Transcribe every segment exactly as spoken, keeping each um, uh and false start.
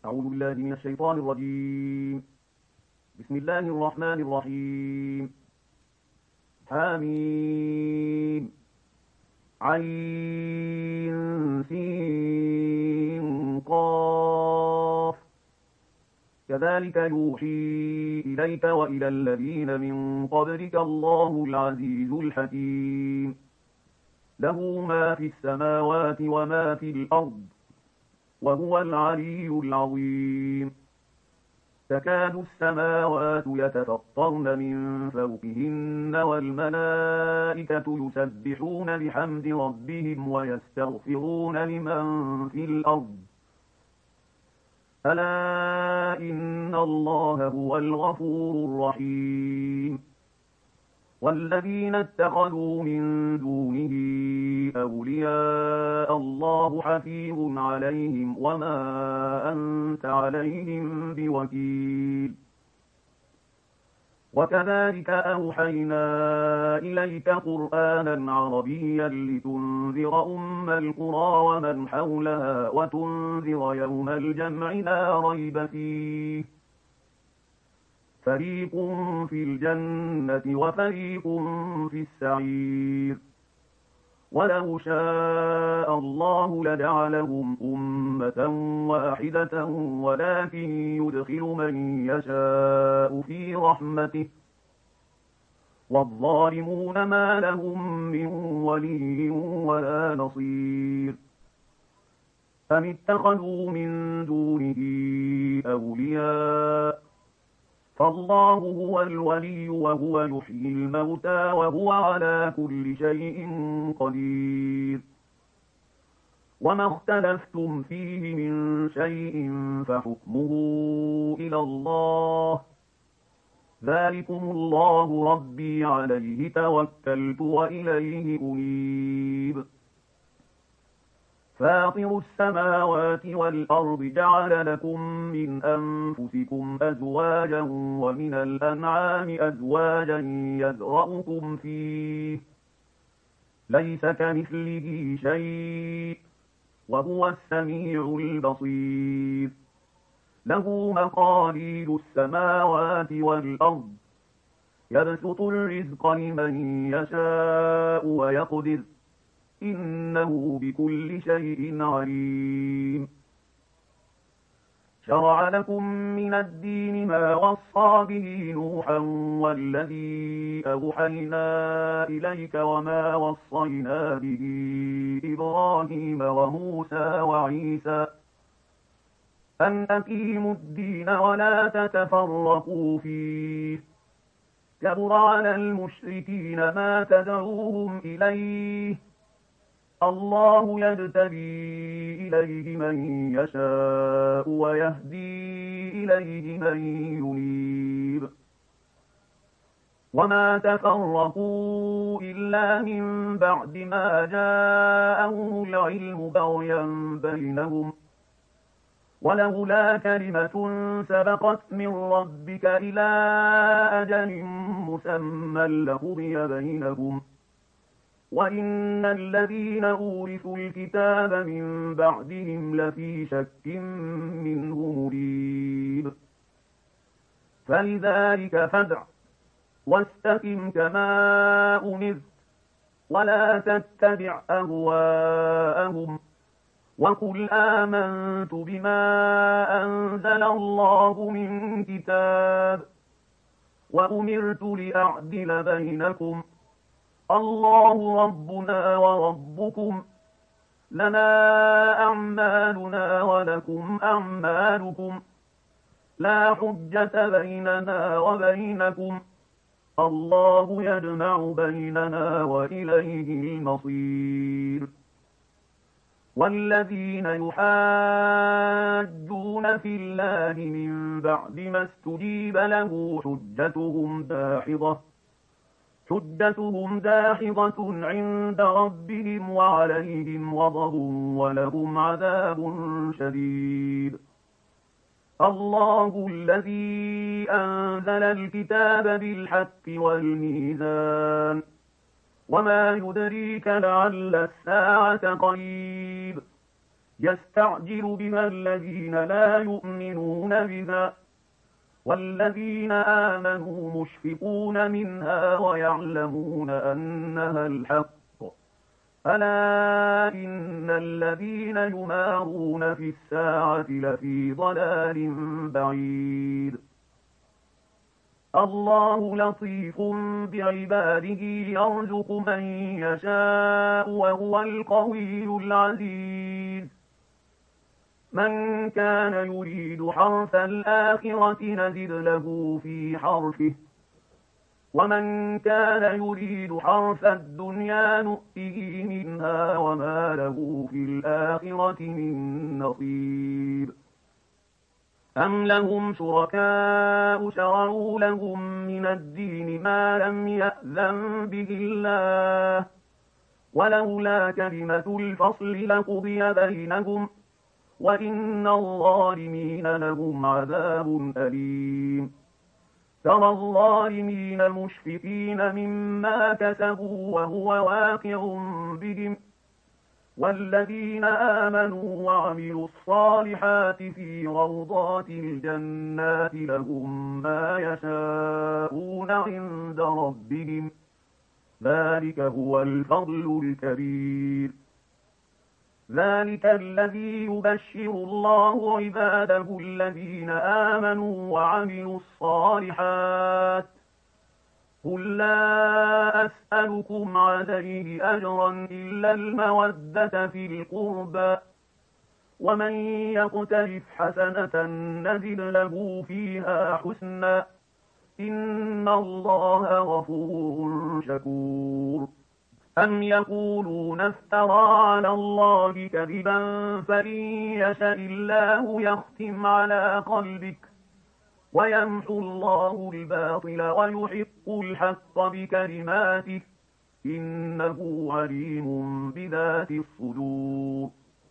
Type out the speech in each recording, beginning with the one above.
أعوذ بالله من الشيطان الرجيم. بسم الله الرحمن الرحيم. حميم. عين سين قاف. كذلك يوحي إليك وإلى الذين من قبلك الله العزيز الحكيم. له ما في السماوات وما في الأرض وهو العلي العظيم. تكاد السماوات يتفطرن من فوقهن والملائكة يسبحون بحمد ربهم ويستغفرون لمن في الأرض ألا إن الله هو الغفور الرحيم. والذين اتخذوا من دونه أولياء الله حفيظ عليهم وما أنت عليهم بوكيل. وكذلك أوحينا إليك قرآنا عربيا لتنذر أم القرى ومن حولها وتنذر يوم الجمع لا ريب فيه فريق في الجنة وفريق في السعير. ولو شاء الله لجعلهم أمة واحدة ولكن يدخل من يشاء في رحمته والظالمون ما لهم من ولي ولا نصير. أم اتخذوا من دونه أولياء فالله هو الولي وهو يحيي الموتى وهو على كل شيء قدير. وما اختلفتم فيه من شيء فحكمه إلى الله ذلكم الله ربي عليه توكلت وإليه أنيب. فاطر السماوات والأرض جعل لكم من أنفسكم أزواجا ومن الأنعام أزواجا يذرأكم فيه ليس كمثله شيء وهو السميع البصير. له مقاليد السماوات والأرض يبسط الرزق لمن يشاء ويقدر إنه بكل شيء عليم. شرع لكم من الدين ما وصى به نوحا والذي أوحينا إليك وما وصينا به إبراهيم وموسى وعيسى أن أقيموا الدين ولا تتفرقوا فيه كبر على المشركين ما تدعوهم إليه الله يجتبي إليه من يشاء ويهدي إليه من ينيب. وما تفرقوا إلا من بعد ما جاءهم العلم بغيا بينهم ولولا كلمة سبقت من ربك إلى أجل مسمى لقضي بينهم وإن الذين أورثوا الكتاب من بعدهم لفي شك منه مريب. فلذلك فادع واستقم كما أمرت ولا تتبع أهواءهم وقل آمنت بما أنزل الله من كتاب وأمرت لأعدل بينكم الله ربنا وربكم لنا أعمالنا ولكم أعمالكم لا حجة بيننا وبينكم الله يجمع بيننا وإليه المصير. والذين يحاجون في الله من بعد ما استجيب له حجتهم داحضة حجتهم داحضة عند ربهم وعليهم غضب ولهم عذاب شديد. الله الذي أنزل الكتاب بالحق والميزان وما يدريك لعل الساعة قريب يستعجل بها الذين لا يؤمنون بها، والذين آمنوا مشفقون منها ويعلمون أنها الحق. ألا إن الذين يمارون في الساعة لفي ضلال بعيد. الله لطيف بعباده يرزق من يشاء وهو القوي العزيز. من كان يريد حرث الآخرة نزد له في حرثه، ومن كان يريد حرث الدنيا نؤته منها وما له في الآخرة من نصيب. أم لهم شركاء شرعوا لهم من الدين ما لم يأذن به الله، ولولا كلمة الفصل لقضي بينهم، وإن الظالمين لهم عذاب أليم. ترى الظالمين مشفقين مما كسبوا وهو واقع بهم، والذين آمنوا وعملوا الصالحات في روضات الجنات لهم ما يشاءون عند ربهم، ذلك هو الفضل الكبير. ذلك الذي يبشر الله عباده الذين آمنوا وعملوا الصالحات. قل لا أسألكم عليه أجرا إلا المودة في القربى، ومن يقترف حسنة نزد له فيها حسنا، إن الله غفور شكور. أم يقولون افترى على الله كذبا فإن يشأ الله يختم على قلبك ويمحو الله الباطل ويحق الحق بكلماته، إنه عليم بذات الصدور.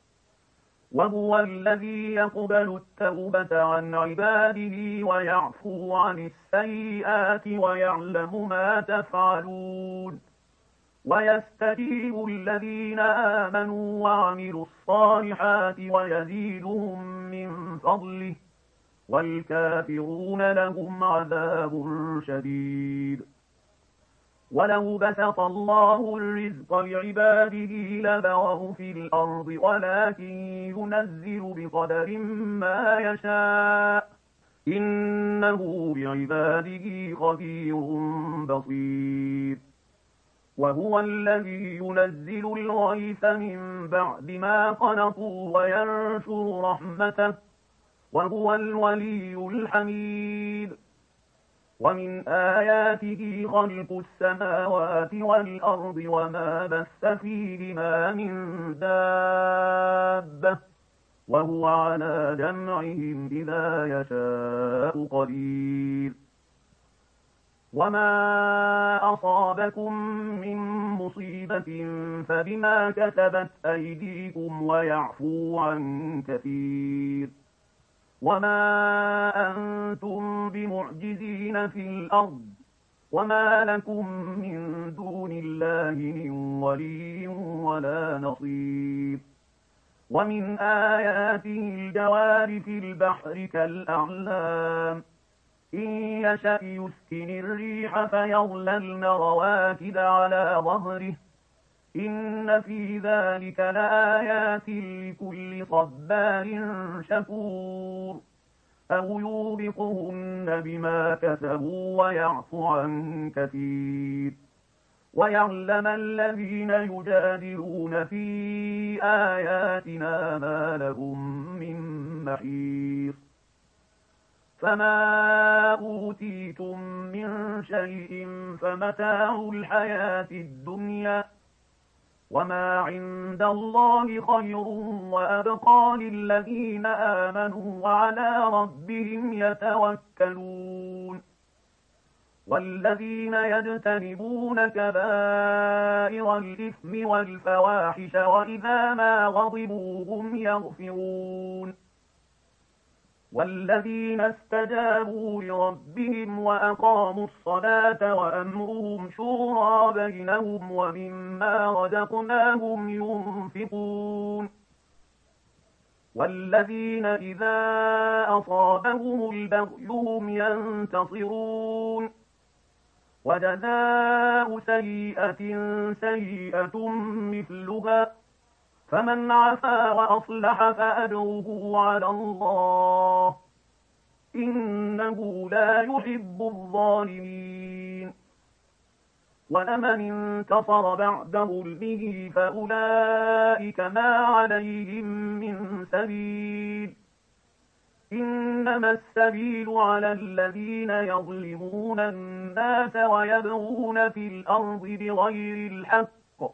وهو الذي يقبل التوبة عن عباده ويعفو عن السيئات ويعلم ما تفعلون، ويستجيب الذين آمنوا وعملوا الصالحات ويزيدهم من فضله، والكافرون لهم عذاب شديد. ولو بسط الله الرزق لعباده لبغوا في الأرض ولكن ينزل بقدر ما يشاء، إنه بعباده خبير بصير. وهو الذي ينزل الغيث من بعد ما قنطوا وينشر رحمته، وهو الولي الحميد. ومن آياته خلق السماوات والأرض وما بث فيهما من دابة، وهو على جمعهم إذا يشاء قدير. وما أصابكم من مصيبة فبما كسبت أيديكم ويعفو عن كثير. وما أنتم بمعجزين في الأرض، وما لكم من دون الله من ولي ولا نصير. ومن آياته الجوار في البحر كالأعلام، إن يشأ يسكن الريح فيظللن رواكد على ظهره، إن في ذلك لآيات لكل صبار شكور. أو يوبقهن بما كسبوا ويعفو عن كثير، ويعلم الذين يجادلون في آياتنا ما لهم من محيص. فما أوتيتم من شيء فمتاع الحياة الدنيا، وما عند الله خير وأبقى للذين آمنوا وعلى ربهم يتوكلون. والذين يجتنبون كبائر الإثم والفواحش وإذا ما غضبوا هم يغفرون. والذين استجابوا لربهم وأقاموا الصلاة وأمرهم شورى بينهم ومما رزقناهم ينفقون. والذين إذا أصابهم البغي هم ينتصرون وجزاء سيئة سيئة مثلها فمن عفا وأصلح فأجره على الله إنه لا يحب الظالمين ولمن انتصر بعد ظلمه فأولئك ما عليهم من سبيل إنما السبيل على الذين يظلمون الناس ويبغون في الأرض بغير الحق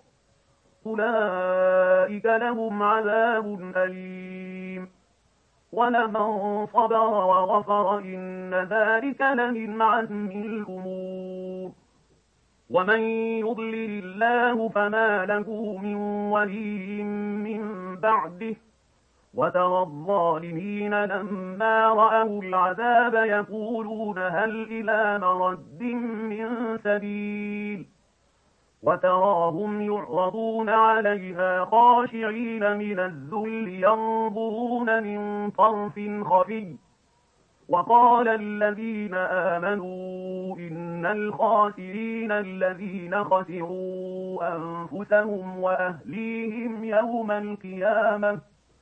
أولئك لهم عذاب أليم ولمن صبر وغفر إن ذلك لمن عزم الأمور ومن يضلل الله فما له من ولي من بعده وترى الظالمين لما رأوا العذاب يقولون هل إلى مرد من سبيل وتراهم يعرضون عليها خاشعين من الذل ينظرون من طرف خفي وقال الذين آمنوا إن الخاسرين الذين خسروا أنفسهم وأهليهم يوم القيامة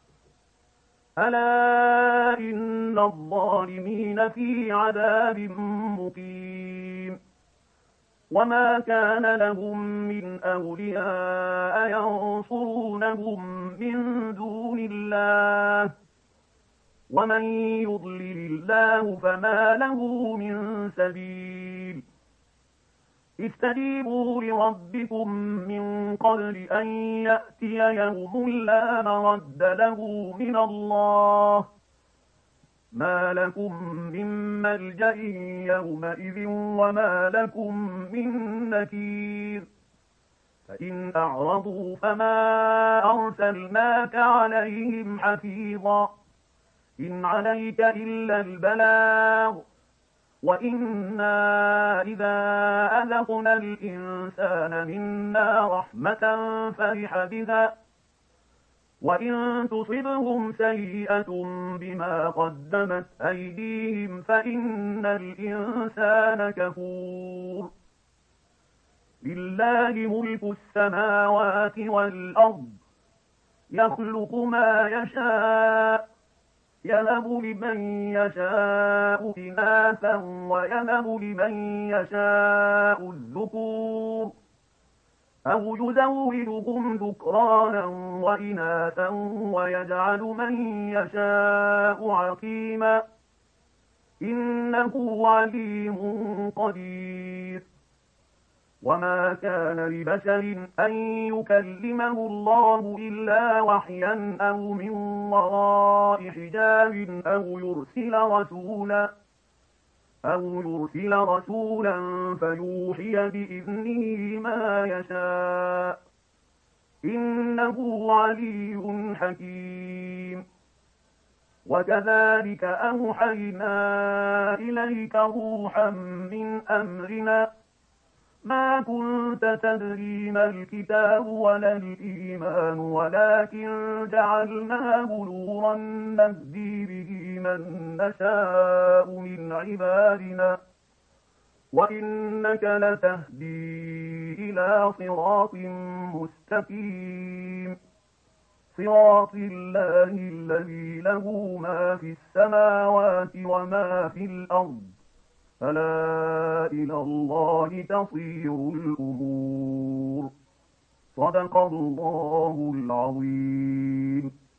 ألا إن الظالمين في عذاب مقيم وما كان لهم من أولياء ينصرونهم من دون الله ومن يضلل الله فما له من سبيل استجيبوا لربكم من قبل أن يأتي يوم لا مرد له من الله ما لكم من ملجأ يومئذ وما لكم من نكير فإن أعرضوا فما أرسلناك عليهم حفيظا إن عليك إلا البلاغ وإنا إذا أذقنا الإنسان منا رحمة فرح بها وإن تصبهم سيئة بما قدمت أيديهم فإن الإنسان كفور لله ملك السماوات والأرض يخلق ما يشاء يهب لمن يشاء إناثا ويهب لمن يشاء الذكور أو يزوجهم ذكرانا وإناثا ويجعل من يشاء عقيما إنه عليم قدير وما كان لبشر أن يكلمه الله إلا وحيا أو من وراء حجاب أو يرسل رسولا أو يرسل رسولا فيوحي بإذنه ما يشاء إنه علي حكيم وكذلك أوحينا إليك روحا من أمرنا ما كنت تدري ما الكتاب ولا الإيمان ولكن جعلناه نورا نهدي به من نشاء من عبادنا وإنك لتهدي إلى صراط مستقيم صراط الله الذي له ما في السماوات وما في الأرض ألا إلى الله تصير الأمور صدق الله العظيم.